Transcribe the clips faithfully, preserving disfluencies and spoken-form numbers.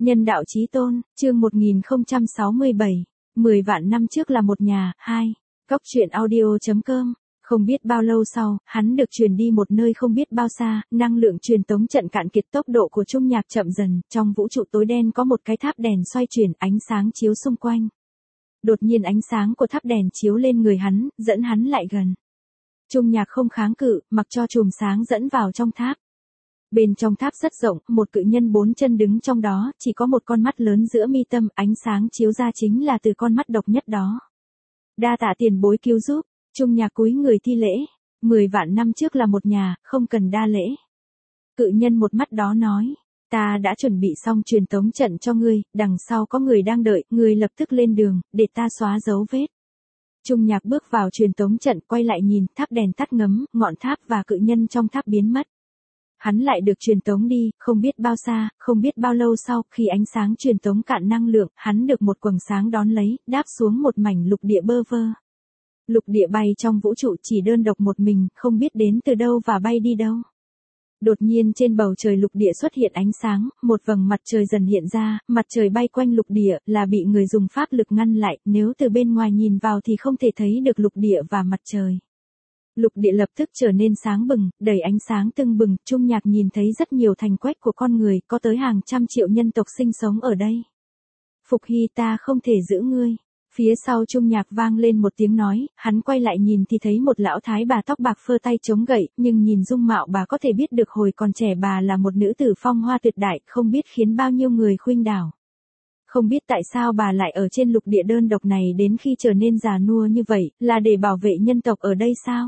Nhân đạo chí tôn, chương một nghìn không trăm sáu mươi bảy, mười vạn năm trước là một nhà, hai. Góc truyện audio chấm com. Không biết bao lâu sau, hắn được truyền đi một nơi không biết bao xa, năng lượng truyền tống trận cạn kiệt, tốc độ của Trung Nhạc chậm dần, trong vũ trụ tối đen có một cái tháp đèn xoay chuyển, ánh sáng chiếu xung quanh. Đột nhiên ánh sáng của tháp đèn chiếu lên người hắn, dẫn hắn lại gần. Trung Nhạc không kháng cự, mặc cho chùm sáng dẫn vào trong tháp. Bên trong tháp rất rộng, một cự nhân bốn chân đứng trong đó, chỉ có một con mắt lớn giữa mi tâm, ánh sáng chiếu ra chính là từ con mắt độc nhất đó. Đa tạ tiền bối cứu giúp. Trung Nhạc cúi người thi lễ. Mười vạn năm trước là một nhà, không cần đa lễ. Cự nhân một mắt đó nói, ta đã chuẩn bị xong truyền tống trận cho ngươi, đằng sau có người đang đợi, ngươi lập tức lên đường, để ta xóa dấu vết. Trung Nhạc bước vào truyền tống trận, quay lại nhìn, tháp đèn tắt ngấm, ngọn tháp và cự nhân trong tháp biến mất. Hắn lại được truyền tống đi, không biết bao xa, không biết bao lâu sau, khi ánh sáng truyền tống cạn năng lượng, hắn được một quầng sáng đón lấy, đáp xuống một mảnh lục địa bơ vơ. Lục địa bay trong vũ trụ chỉ đơn độc một mình, không biết đến từ đâu và bay đi đâu. Đột nhiên trên bầu trời lục địa xuất hiện ánh sáng, một vầng mặt trời dần hiện ra, mặt trời bay quanh lục địa, là bị người dùng pháp lực ngăn lại, nếu từ bên ngoài nhìn vào thì không thể thấy được lục địa và mặt trời. Lục địa lập tức trở nên sáng bừng, đầy ánh sáng tưng bừng, Trung Nhạc nhìn thấy rất nhiều thành quách của con người, có tới hàng trăm triệu nhân tộc sinh sống ở đây. Phục Hy, ta không thể giữ ngươi. Phía sau Trung Nhạc vang lên một tiếng nói, hắn quay lại nhìn thì thấy một lão thái bà tóc bạc phơ tay chống gậy, nhưng nhìn dung mạo bà có thể biết được hồi còn trẻ bà là một nữ tử phong hoa tuyệt đại, không biết khiến bao nhiêu người khuynh đảo. Không biết tại sao bà lại ở trên lục địa đơn độc này đến khi trở nên già nua như vậy, là để bảo vệ nhân tộc ở đây sao?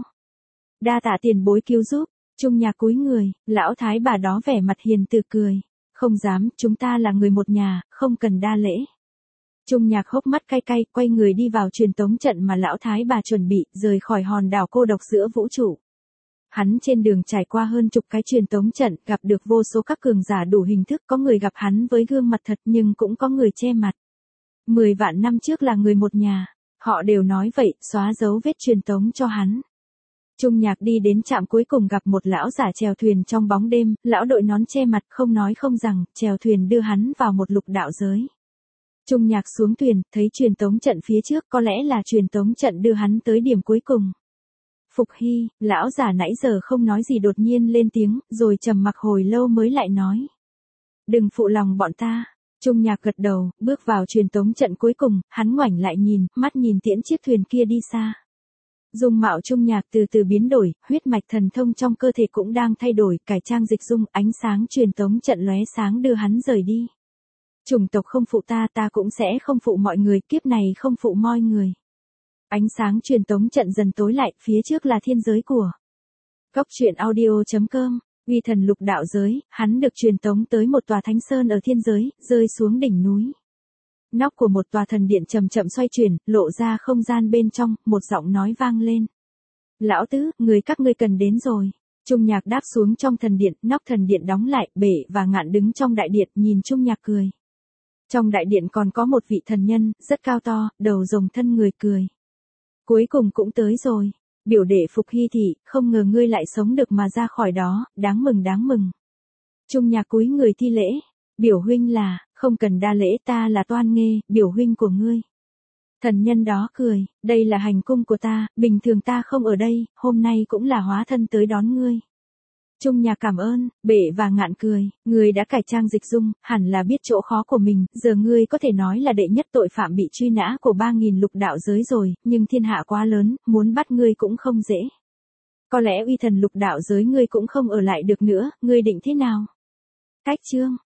Đa tạ tiền bối cứu giúp. Trung Nhạc cúi người, lão thái bà đó vẻ mặt hiền từ cười. Không dám, chúng ta là người một nhà, không cần đa lễ. Trung Nhạc hốc mắt cay cay, quay người đi vào truyền tống trận mà lão thái bà chuẩn bị, rời khỏi hòn đảo cô độc giữa vũ trụ. Hắn trên đường trải qua hơn chục cái truyền tống trận, gặp được vô số các cường giả đủ hình thức, có người gặp hắn với gương mặt thật nhưng cũng có người che mặt. Mười vạn năm trước là người một nhà, họ đều nói vậy, xóa dấu vết truyền tống cho hắn. Trung Nhạc đi đến trạm cuối cùng gặp một lão giả chèo thuyền trong bóng đêm, lão đội nón che mặt không nói không rằng, chèo thuyền đưa hắn vào một lục đạo giới. Trung Nhạc xuống thuyền, thấy truyền tống trận phía trước, có lẽ là truyền tống trận đưa hắn tới điểm cuối cùng. Phục Hy, lão giả nãy giờ không nói gì đột nhiên lên tiếng, rồi trầm mặc hồi lâu mới lại nói. Đừng phụ lòng bọn ta. Trung Nhạc gật đầu, bước vào truyền tống trận cuối cùng, hắn ngoảnh lại nhìn, mắt nhìn tiễn chiếc thuyền kia đi xa. Dung mạo Trung Nhạc từ từ biến đổi, huyết mạch thần thông trong cơ thể cũng đang thay đổi, cải trang dịch dung, ánh sáng truyền tống trận lóe sáng đưa hắn rời đi. Chủng tộc không phụ ta, ta cũng sẽ không phụ mọi người, kiếp này không phụ moi người. Ánh sáng truyền tống trận dần tối lại, phía trước là thiên giới của. Góc truyện audio chấm com. Uy thần lục đạo giới, hắn được truyền tống tới một tòa thánh sơn ở thiên giới, rơi xuống đỉnh núi. Nóc của một tòa thần điện chậm chậm xoay chuyển, lộ ra không gian bên trong, một giọng nói vang lên. Lão tứ, người các ngươi cần đến rồi. Trung Nhạc đáp xuống trong thần điện, nóc thần điện đóng lại, Bể và Ngạn đứng trong đại điện, nhìn Trung Nhạc cười. Trong đại điện còn có một vị thần nhân, rất cao to, đầu rồng thân người cười. Cuối cùng cũng tới rồi. Biểu đệ Phục Hy thị, không ngờ ngươi lại sống được mà ra khỏi đó, đáng mừng đáng mừng. Trung Nhạc cúi người thi lễ. Biểu huynh là, không cần đa lễ, ta là Toan Nghê, biểu huynh của ngươi. Thần nhân đó cười, đây là hành cung của ta, bình thường ta không ở đây, hôm nay cũng là hóa thân tới đón ngươi. Trung Nhạc cảm ơn. Bể và Ngạn cười, ngươi đã cải trang dịch dung, hẳn là biết chỗ khó của mình, giờ ngươi có thể nói là đệ nhất tội phạm bị truy nã của ba nghìn lục đạo giới rồi, nhưng thiên hạ quá lớn, muốn bắt ngươi cũng không dễ. Có lẽ uy thần lục đạo giới ngươi cũng không ở lại được nữa, ngươi định thế nào? Cách chương.